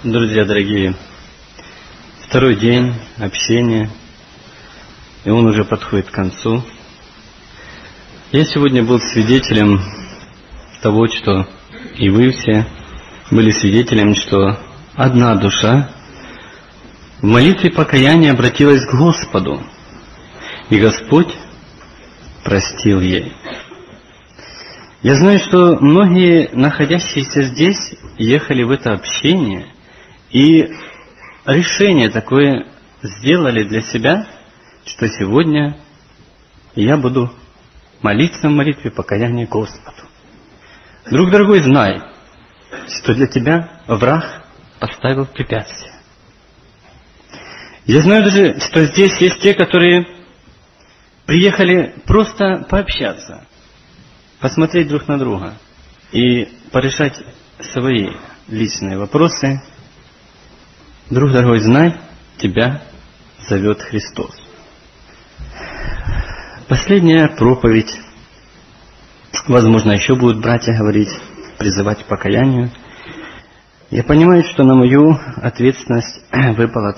Друзья дорогие, второй день общения, и он уже подходит к концу. Я сегодня был свидетелем того, что и вы все были свидетелем, что одна душа в молитве покаяния обратилась к Господу, и Господь простил ей. Я знаю, что многие, находящиеся здесь, ехали в это общение, и решение такое сделали для себя, что сегодня я буду молиться в молитве покаяния Господу. Друг дорогой, знай, что для тебя враг поставил препятствие. Я знаю даже, что здесь есть те, которые приехали просто пообщаться, посмотреть друг на друга и порешать свои личные вопросы. Друг дорогой, знай, тебя зовет Христос. Последняя проповедь, возможно, еще будут братья говорить, призывать к покаянию. Я понимаю, что на мою ответственность выпало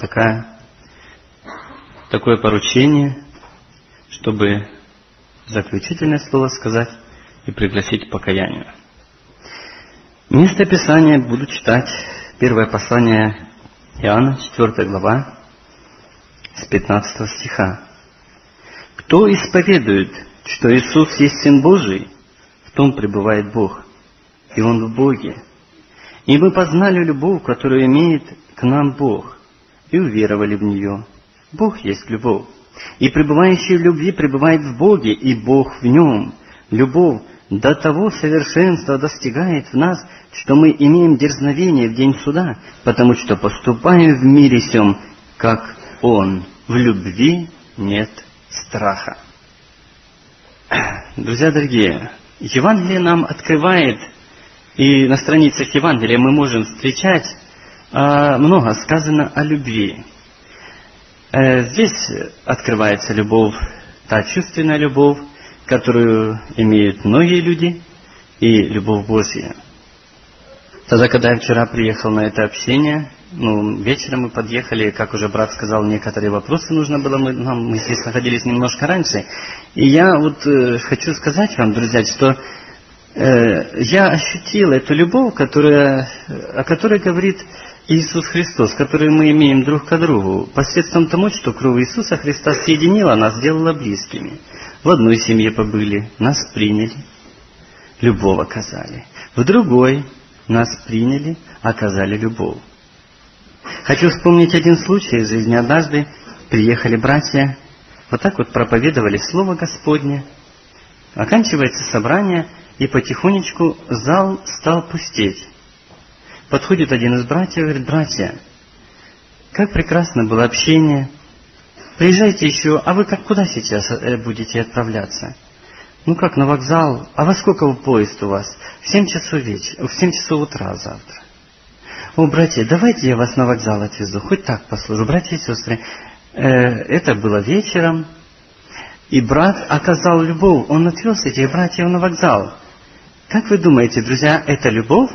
такое поручение, чтобы заключительное слово сказать и пригласить к покаянию. Место Писания буду читать первое послание Иоанна, 4 глава, с 15 стиха. «Кто исповедует, что Иисус есть Сын Божий, в том пребывает Бог, и Он в Боге. И мы познали любовь, которую имеет к нам Бог, и уверовали в нее. Бог есть любовь, и пребывающий в любви пребывает в Боге, и Бог в нем. Любовь до того совершенства достигает в нас, что мы имеем дерзновение в день суда, потому что поступаем в мире сем, как Он. В любви нет страха». Друзья дорогие, Евангелие нам открывает, и на страницах Евангелия мы можем встречать много сказано о любви. Здесь открывается любовь, та чувственная любовь, которую имеют многие люди, и любовь Божья. Тогда, когда я вчера приехал на это общение, вечером мы подъехали, как уже брат сказал, некоторые вопросы нужно было, мы здесь находились немножко раньше. И я хочу сказать вам, друзья, что я ощутил эту любовь, о которой говорит Иисус Христос, которую мы имеем друг к другу, посредством того, что кровь Иисуса Христа соединила нас, сделала близкими. В одной семье побыли, нас приняли, любовь оказали. В другой нас приняли, оказали любовь. Хочу вспомнить один случай из жизни. Однажды приехали братья, вот так вот проповедовали Слово Господне. Оканчивается собрание, и потихонечку зал стал пустеть. Подходит один из братьев и говорит: «Братья, как прекрасно было общение. Приезжайте еще, а вы куда сейчас будете отправляться?» «Как на вокзал? А во сколько поезд у вас?» «В 7 часов утра завтра». «О, братья, давайте я вас на вокзал отвезу, хоть так послужу». Братья и сестры, это было вечером, и брат оказал любовь, он отвез этих братьев на вокзал. Как вы думаете, друзья, это любовь?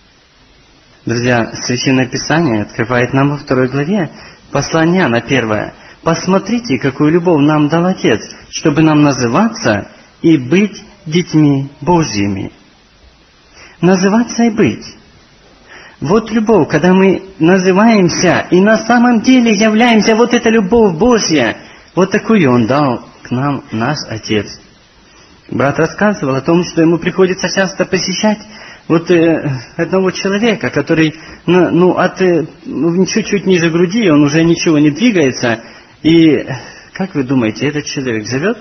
Друзья, Священное Писание открывает нам во 2 главе послание Иоанна 1. «Посмотрите, какую любовь нам дал Отец, чтобы нам называться и быть детьми Божьими». Называться и быть. Вот любовь, когда мы называемся и на самом деле являемся, вот эта любовь Божья, вот такую Он дал к нам наш Отец. Брат рассказывал о том, что ему приходится часто посещать одного человека, который чуть-чуть ниже груди, он уже ничего не двигается. И как вы думаете, этот человек живет?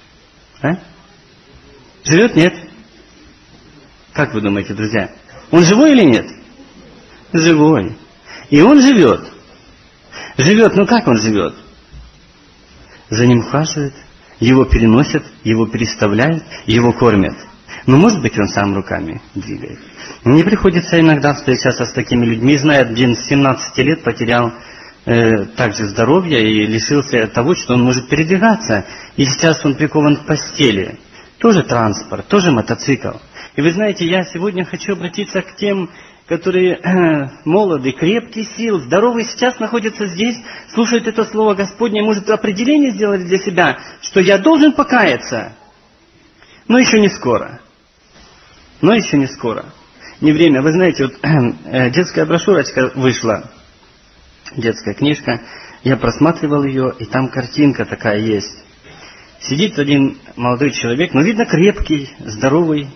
Живет? Нет? Как вы думаете, друзья? Он живой или нет? Живой. И он живет. Живет, как он живет? За ним ухаживают, его переносят, его переставляют, его кормят. Может быть, он сам руками двигает. Мне приходится иногда встречаться с такими людьми. Знаю, один с 17 лет потерял также здоровье и лишился того, что он может передвигаться. И сейчас он прикован к постели. Тоже транспорт, тоже мотоцикл. И вы знаете, я сегодня хочу обратиться к тем которые молоды, крепкие сил, здоровые, сейчас находятся здесь, слушают это Слово Господне, может, определение сделать для себя, что я должен покаяться. Но еще не скоро. Но еще не скоро. Не время. Вы знаете, вот детская брошюрочка вышла, детская книжка, я просматривал ее, и там картинка такая есть. Сидит один молодой человек, но видно крепкий, здоровый.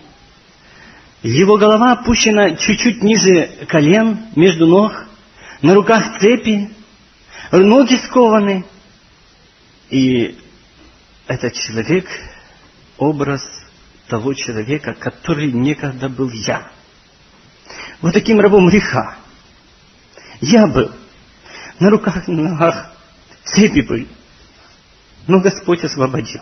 Его голова опущена чуть-чуть ниже колен, между ног, на руках цепи, ноги скованы. И этот человек — образ того человека, который некогда был я. Вот таким рабом греха. Я был. На руках, на ногах цепи были. Но Господь освободил.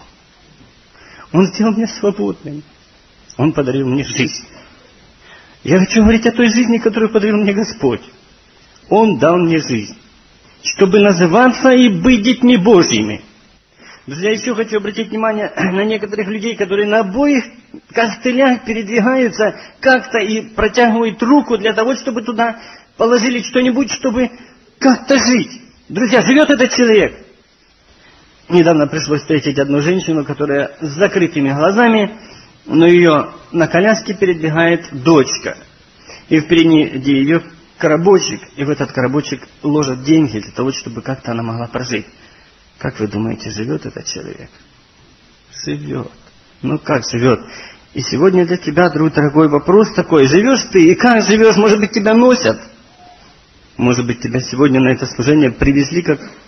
Он сделал меня свободным. Он подарил мне жизнь. Я хочу говорить о той жизни, которую подарил мне Господь. Он дал мне жизнь, чтобы называться и быть детьми Божьими. Друзья, еще хочу обратить внимание на некоторых людей, которые на обоих костылях передвигаются как-то и протягивают руку для того, чтобы туда положили что-нибудь, чтобы как-то жить. Друзья, живет этот человек. Недавно пришлось встретить одну женщину, которая с закрытыми глазами, но ее на коляске передвигает дочка. И впереди ее коробочек, и в этот коробочек ложат деньги для того, чтобы как-то она могла прожить. Как вы думаете, живет этот человек? Живет. Ну как живет? И сегодня для тебя, друг дорогой, вопрос такой. Живешь ты, и как живешь? Может быть, тебя носят? Может быть, тебя сегодня на это служение привезли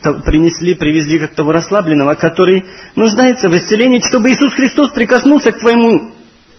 как того расслабленного, который нуждается в исцелении, чтобы Иисус Христос прикоснулся к твоему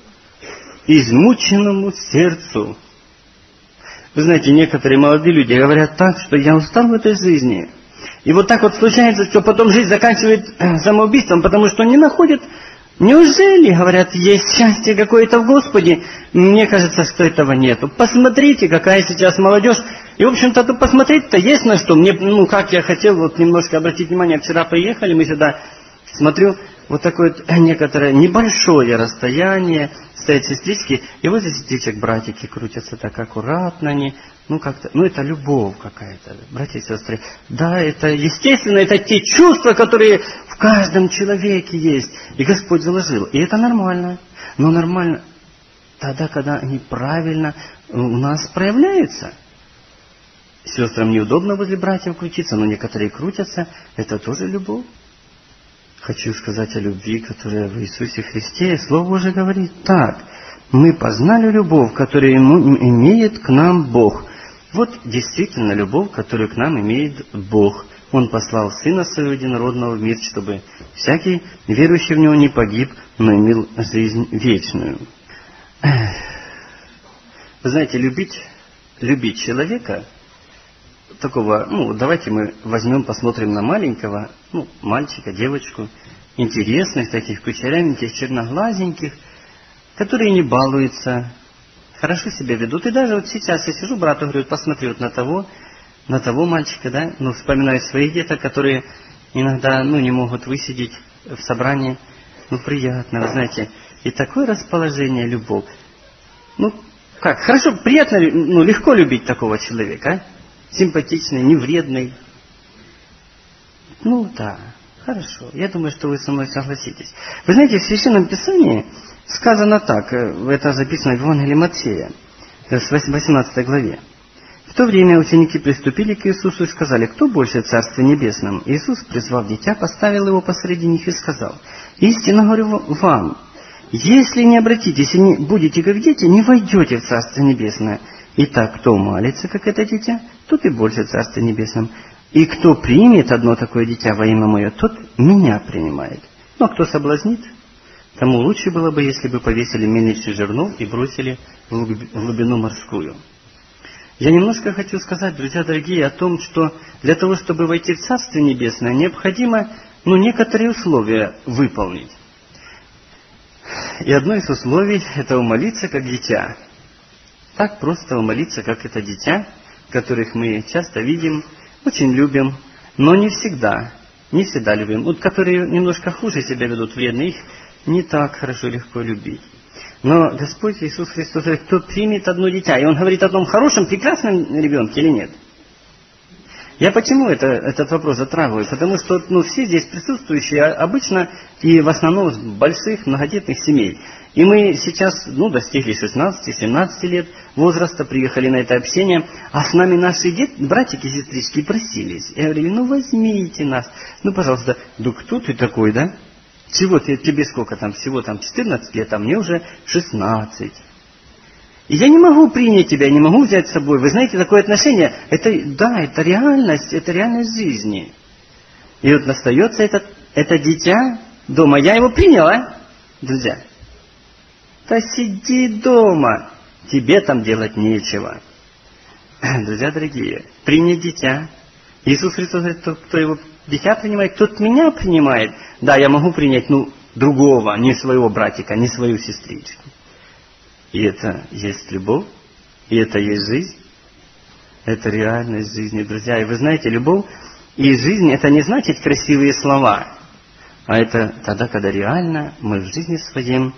измученному сердцу. Вы знаете, некоторые молодые люди говорят так, что я устал в этой жизни. И вот так вот случается, что потом жизнь заканчивает самоубийством, потому что не находят. Неужели, говорят, есть счастье какое-то в Господе? Мне кажется, что этого нету. Посмотрите, какая сейчас молодежь. И, в общем-то, тут посмотреть-то есть на что. Мне, как я хотел вот немножко обратить внимание, вчера приехали мы сюда, смотрю, вот такое вот некоторое небольшое расстояние, стоят сестрички, и возле сестричек братики крутятся так аккуратно они, как-то, это любовь какая-то, братья и сестры. Да, это естественно, это те чувства, которые в каждом человеке есть, и Господь заложил, и это нормально. Но нормально тогда, когда они правильно у нас проявляются. Сестрам неудобно возле братьев крутиться, но некоторые крутятся, это тоже любовь. Хочу сказать о любви, которая в Иисусе Христе. Слово Божие говорит так. Мы познали любовь, которую имеет к нам Бог. Вот действительно любовь, которую к нам имеет Бог. Он послал Сына Своего Единородного в мир, чтобы всякий верующий в Него не погиб, но имел жизнь вечную. Вы знаете, любить человека, такого, давайте мы возьмем, посмотрим на маленького, мальчика, девочку, интересных таких, кучерявеньких, черноглазеньких, которые не балуются, хорошо себя ведут. И даже вот сейчас я сижу, брату говорю, посмотри вот на того мальчика, да, вспоминаю своих деток, которые иногда, не могут высидеть в собрании, приятно, вы знаете, и такое расположение, любовь. Хорошо, приятно, легко любить такого человека, симпатичный, невредный. Да, хорошо. Я думаю, что вы со мной согласитесь. Вы знаете, в Священном Писании сказано так, это записано в Евангелии Матфея, в 18 главе. В то время ученики приступили к Иисусу и сказали: кто больше в Царстве Небесном? Иисус, призвав дитя, поставил его посреди них и сказал: истинно говорю вам, если не обратитесь и не будете как дети, не войдете в Царство Небесное. Итак, кто молится, как это дитя, тот и больше в Царстве Небесном. И кто примет одно такое дитя во имя Мое, тот Меня принимает. Но кто соблазнит, тому лучше было бы, если бы повесили мельничный жернов и бросили в глубину морскую. Я немножко хочу сказать, друзья дорогие, о том, что для того, чтобы войти в Царствие Небесное, необходимо, некоторые условия выполнить. И одно из условий – это умолиться, как дитя. Так просто умолиться, как это дитя, которых мы часто видим, очень любим, но не всегда любим. Которые немножко хуже себя ведут, вредно, их не так хорошо и легко любить. Но Господь Иисус Христос говорит, кто примет одно дитя. И Он говорит о том хорошем, прекрасном ребенке или нет? Я почему этот вопрос затрагиваю? Потому что все здесь присутствующие обычно и в основном с больших многодетных семей. И мы сейчас достигли 16-17 лет возраста, приехали на это общение, а с нами наши братики и сестрички просились. Я говорю, возьмите нас. Пожалуйста, кто ты такой, да? Чего тебе сколько там, всего 14 лет, а мне уже 16. И я не могу принять тебя, не могу взять с собой. Вы знаете, такое отношение, это реальность жизни. И вот остается это дитя дома. Я его приняла, друзья. Да сиди дома, тебе там делать нечего. Друзья дорогие, принять дитя. Иисус Христос говорит, кто его дитя принимает, тот меня принимает. Да, я могу принять, другого, не своего братика, не свою сестричку. И это есть любовь, и это есть жизнь. Это реальность жизни, друзья. И вы знаете, любовь и жизнь, это не значит красивые слова, а это тогда, когда реально мы в жизни своем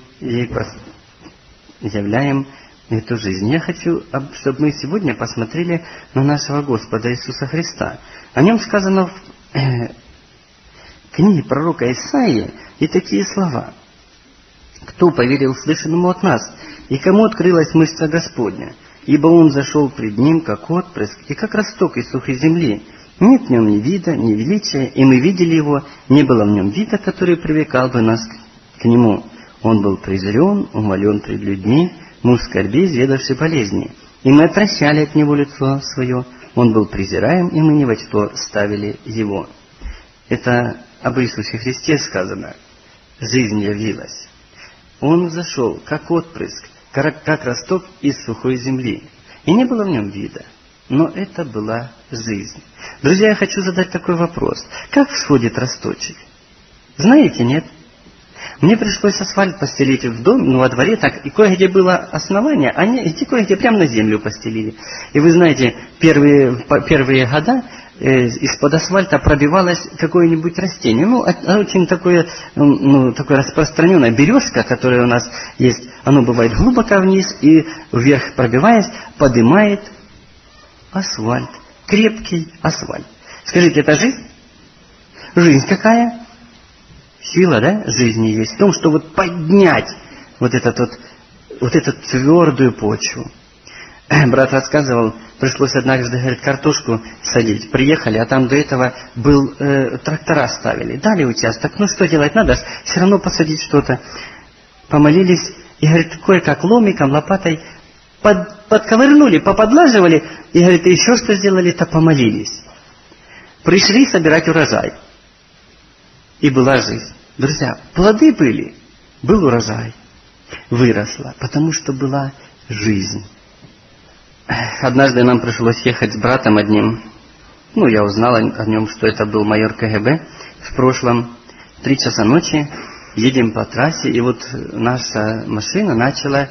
являем эту жизнь. Я хочу, чтобы мы сегодня посмотрели на нашего Господа Иисуса Христа. О нем сказано в книге пророка Исаии и такие слова. «Кто поверил слышанному от нас, и кому открылась мышца Господня? Ибо Он зашел пред Ним, как отпрыск, и как росток из сухой земли. Нет в Нем ни вида, ни величия, и мы видели Его, не было в Нем вида, который привлекал бы нас к Нему. Он был презрен, умолен пред людьми, муж скорби, изведавший болезни. И мы отвращали от Него лицо свое. Он был презираем, и мы ни во что ставили Его». Это об Иисусе Христе сказано. Жизнь явилась. Он взошел, как отпрыск, как росток из сухой земли. И не было в нем вида. Но это была жизнь. Друзья, я хочу задать такой вопрос. Как всходит росточек? Знаете, нет? Мне пришлось асфальт постелить в доме, во дворе, так, и кое-где было основание, а кое-где прямо на землю постелили. И вы знаете, первые года из-под асфальта пробивалось какое-нибудь растение. Очень такое распространенное. Березка, которая у нас есть, оно бывает глубоко вниз и вверх пробиваясь, поднимает асфальт. Крепкий асфальт. Скажите, это жизнь? Жизнь какая? Сила, жизни есть в том, что поднять эту твердую почву. Брат рассказывал, пришлось однажды, говорит, картошку садить. Приехали, а там до этого трактора ставили. Дали участок. Что делать надо? Все равно посадить что-то. Помолились, и, говорит, кое-как ломиком, лопатой подковырнули, поподлаживали, и, говорит, еще что сделали-то, помолились. Пришли собирать урожай. И была жизнь. Друзья, плоды были, был урожай, выросло, потому что была жизнь. Однажды нам пришлось ехать с братом одним. Я узнал о нем, что это был майор КГБ в прошлом. 3 часа ночи, едем по трассе, и наша машина начала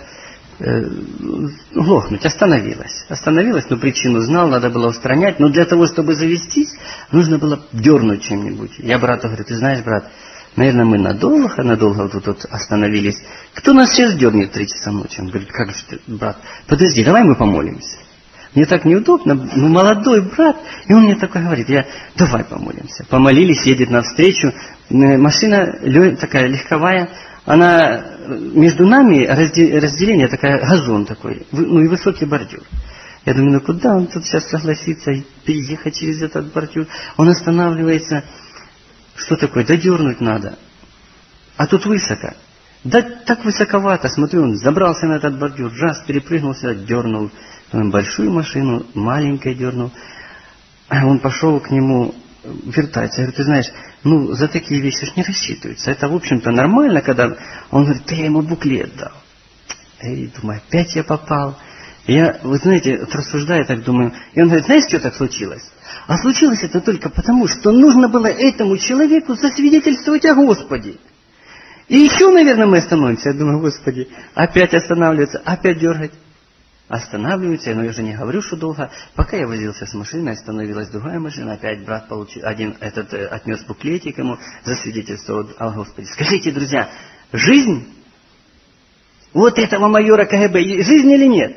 глохнуть, остановилась, но причину знал, надо было устранять, но для того, чтобы завестись, нужно было дернуть чем-нибудь. Я брату говорю, ты знаешь, брат, наверное, мы надолго тут остановились. Кто нас сейчас дернет 3 часа ночи? Он говорит, как же ты, брат, подожди, давай мы помолимся. Мне так неудобно, молодой брат, и он мне такой говорит, давай помолимся. Помолились, едет навстречу, машина такая легковая, она между нами разделение, газон такой, и высокий бордюр. Я думаю, куда он тут сейчас согласится переехать через этот бордюр? Он останавливается. Что такое? Да дернуть надо. А тут высоко. Да так высоковато. Смотрю, он забрался на этот бордюр, перепрыгнул сюда, дернул. Большую машину, маленькой дернул. Он пошел к нему, вертается. Я говорю, ты знаешь, за такие вещи не рассчитываются. Это, в общем-то, нормально, когда... Он говорит, да я ему буклет дал. И думаю, опять я попал. Вы знаете, рассуждаю, так думаю. И он говорит, знаешь, что так случилось? А случилось это только потому, что нужно было этому человеку засвидетельствовать о Господе. И еще, наверное, мы остановимся. Я думаю, Господи, опять останавливаться, опять дергать. Останавливаются, но я уже не говорю, что долго. Пока я возился с машиной, остановилась другая машина, опять брат отнес буклетик ему, засвидетельствовал о Господе. Скажите, друзья, жизнь вот этого майора КГБ, жизнь или нет?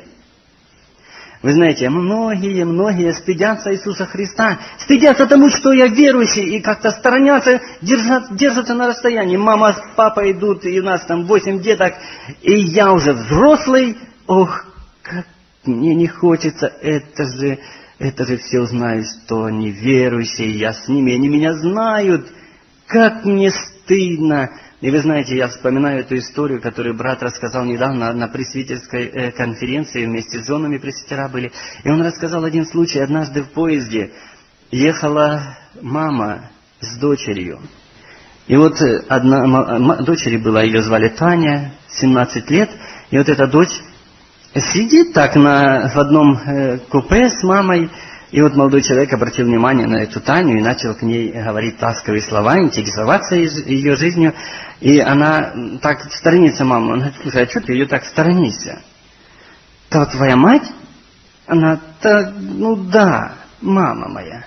Вы знаете, многие стыдятся Иисуса Христа, стыдятся тому, что я верующий, и как-то сторонятся, держатся на расстоянии. Мама с папой идут, и у нас там 8 деток, и я уже взрослый. Ох, как мне не хочется, это же все узнают, что они верующие, я с ними, они меня знают. Как мне стыдно. И вы знаете, я вспоминаю эту историю, которую брат рассказал недавно на пресвитерской конференции, вместе с женами пресвитера были. И он рассказал один случай. Однажды в поезде ехала мама с дочерью. И вот одна дочери была, ее звали Таня, 17 лет. И вот эта дочь сидит так в одном купе с мамой. И вот молодой человек обратил внимание на эту Таню и начал к ней говорить ласковые слова, интересоваться ее жизнью. И она так сторонится маму. Он говорит: слушай, а что ты ее так сторонишься? То твоя мать? Она, ну да, мама моя.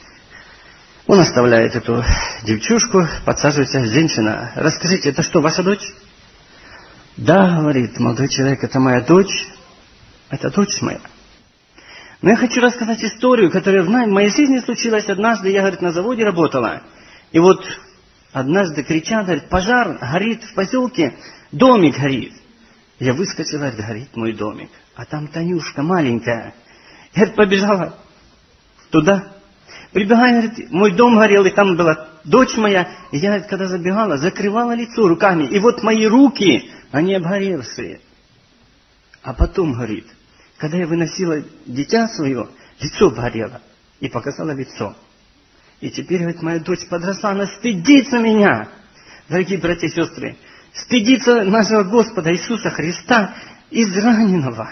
Он оставляет эту девчушку, подсаживается: женщина, расскажите, это что, ваша дочь? Да, говорит молодой человек, это моя дочь, это дочь моя. Но я хочу рассказать историю, которая в моей жизни случилась однажды. Я, говорит, на заводе работала. И вот однажды кричат, говорит, пожар, горит в поселке, домик горит. Я выскочила, говорит, горит мой домик. А там Танюшка маленькая. Я, говорит, побежала туда. Прибегаю, говорит, мой дом горел, и там была дочь моя. И я, говорит, когда забегала, закрывала лицо руками. И вот мои руки, они обгоревшие. А потом, говорит, когда я выносила дитя свое, лицо обгорело. И показала лицо. И теперь, говорит, моя дочь подросла, она стыдится меня. Дорогие братья и сестры, стыдится нашего Господа Иисуса Христа, израненного,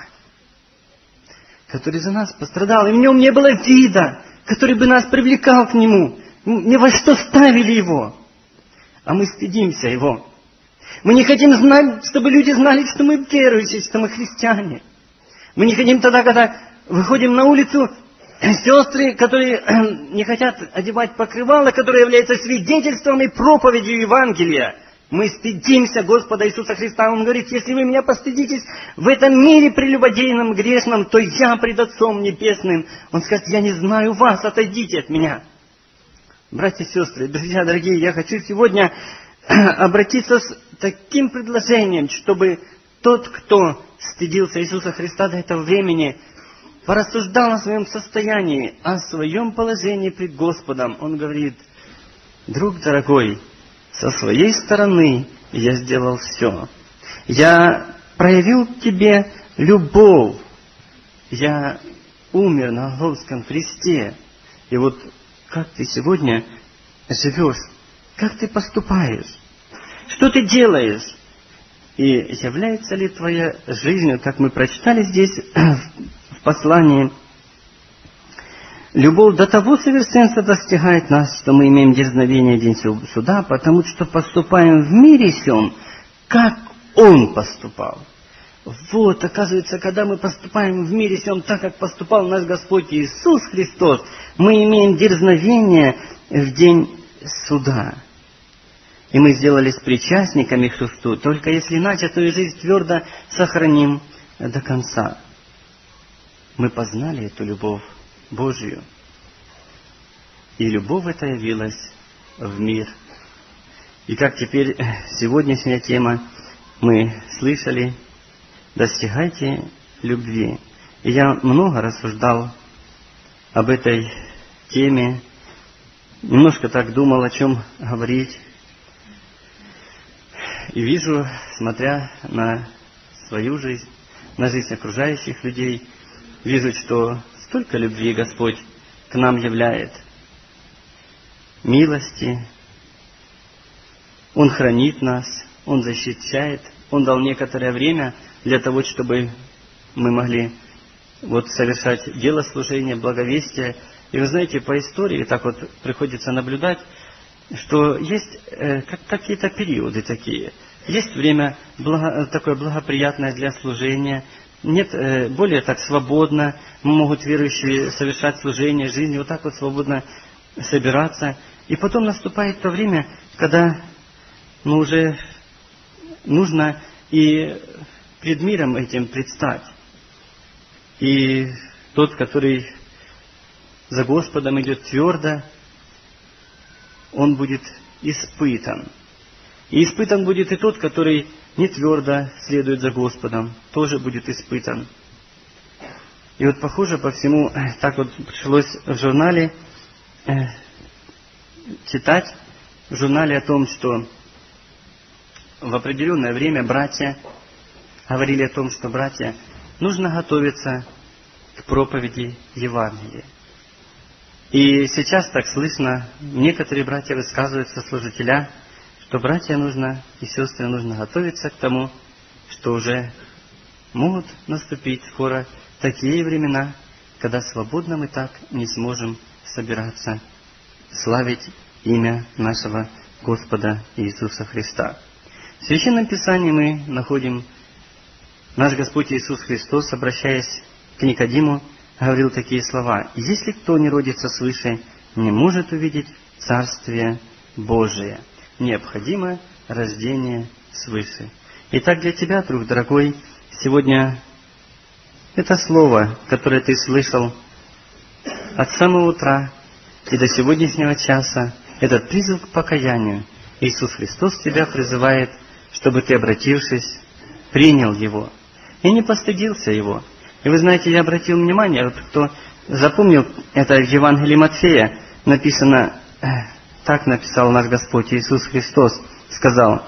который за нас пострадал. И в нем не было вида, который бы нас привлекал к Нему. Ни во что ставили Его. А мы стыдимся Его. Мы не хотим знать, чтобы люди знали, что мы верующие, что мы христиане. Мы не хотим тогда, когда выходим на улицу, сестры, которые не хотят одевать покрывало, которое является свидетельством и проповедью Евангелия. Мы стыдимся Господа Иисуса Христа. Он говорит, если вы меня постыдитесь в этом мире прелюбодейном, грешном, то я пред Отцом Небесным. Он скажет, я не знаю вас, отойдите от меня. Братья и сестры, друзья дорогие, я хочу сегодня обратиться с таким предложением, чтобы тот, кто стыдился Иисуса Христа до этого времени, порассуждал о своем состоянии, о своем положении пред Господом. Он говорит, друг дорогой, со своей стороны я сделал все. Я проявил тебе любовь. Я умер на Голгофском кресте. И вот как ты сегодня живешь, как ты поступаешь, что ты делаешь, и является ли твоя жизнь, как мы прочитали здесь в послании, любовь до того совершенства достигает нас, что мы имеем дерзновение в день суда, потому что поступаем в мире сем, как Он поступал. Вот, оказывается, когда мы поступаем в мире сем так, как поступал наш Господь Иисус Христос, мы имеем дерзновение в день суда. И мы сделались причастниками Христу, только если начатую жизнь твердо сохраним до конца. Мы познали эту любовь Божию. И любовь эта явилась в мир. И как теперь сегодняшняя тема, мы слышали, достигайте любви. И я много рассуждал об этой теме, немножко так думал, о чем говорить. И вижу, смотря на свою жизнь, на жизнь окружающих людей, вижу, что столько любви Господь к нам являет, милости. Он хранит нас, Он защищает. Он дал некоторое время для того, чтобы мы могли совершать дело служения, благовестия. И вы знаете, по истории так вот приходится наблюдать, что есть какие-то периоды такие. Есть время такое благоприятное для служения. Нет, более так свободно могут верующие совершать служение, жизнь, вот так вот свободно собираться. И потом наступает то время, когда уже нужно и пред миром этим предстать. И тот, который за Господом идет твердо, он будет испытан. И испытан будет и тот, который не твердо следует за Господом, тоже будет испытан. И вот похоже по всему, так вот пришлось в журнале читать, в журнале о том, что в определенное время братья говорили о том, что братья, нужно готовиться к проповеди Евангелия. И сейчас так слышно, некоторые братья высказываются, служителя, что братья нужно и сестры нужно готовиться к тому, что уже могут наступить скоро такие времена, когда свободно мы так не сможем собираться славить имя нашего Господа Иисуса Христа. В Священном Писании мы находим, наш Господь Иисус Христос, обращаясь к Никодиму, говорил такие слова: «Если кто не родится свыше, не может увидеть Царствие Божие». Необходимо рождение свыше. Итак, для тебя, друг дорогой, сегодня это слово, которое ты слышал от самого утра и до сегодняшнего часа, этот призыв к покаянию. Иисус Христос тебя призывает, чтобы ты, обратившись, принял Его и не постыдился Его. И вы знаете, я обратил внимание, вот кто запомнил это в Евангелии Матфея, написано, так написал наш Господь Иисус Христос, сказал: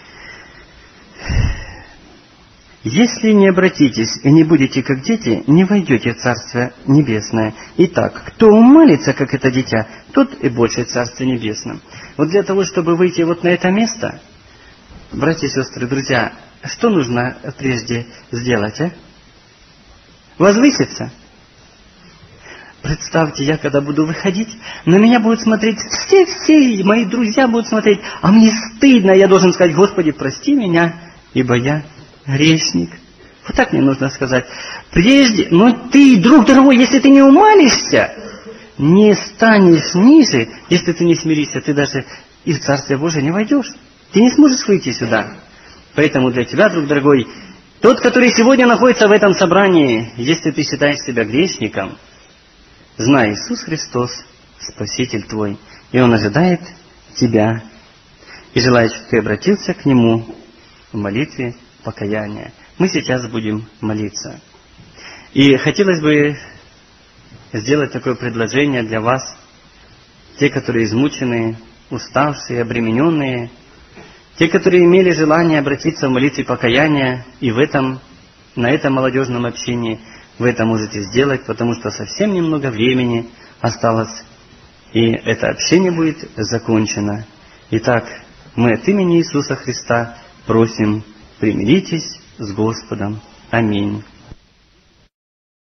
«Если не обратитесь и не будете как дети, не войдете в Царствие Небесное. Итак, кто умалится, как это дитя, тот и больше в Царстве Небесном». Вот для того, чтобы выйти вот на это место, братья и сестры, друзья, что нужно прежде сделать, Возвыситься? Представьте, я когда буду выходить, на меня будут смотреть все мои друзья будут смотреть, а мне стыдно, я должен сказать: «Господи, прости меня, ибо я грешник». Вот так мне нужно сказать. Прежде, но ты, друг дорогой, если ты не умалишься, не станешь ниже, если ты не смиришься, ты даже и в Царствие Божие не войдешь. Ты не сможешь выйти сюда. Поэтому для тебя, друг дорогой, тот, который сегодня находится в этом собрании, если ты считаешь себя грешником, знай, Иисус Христос Спаситель твой, и Он ожидает тебя и желает, чтобы ты обратился к Нему в молитве покаяния. Мы сейчас будем молиться. И хотелось бы сделать такое предложение для вас, те, которые измученные, уставшие, обремененные, те, которые имели желание обратиться в молитве покаяния, и на этом молодежном общении вы это можете сделать, потому что совсем немного времени осталось, и это общение будет закончено. Итак, мы от имени Иисуса Христа просим: примиритесь с Господом. Аминь.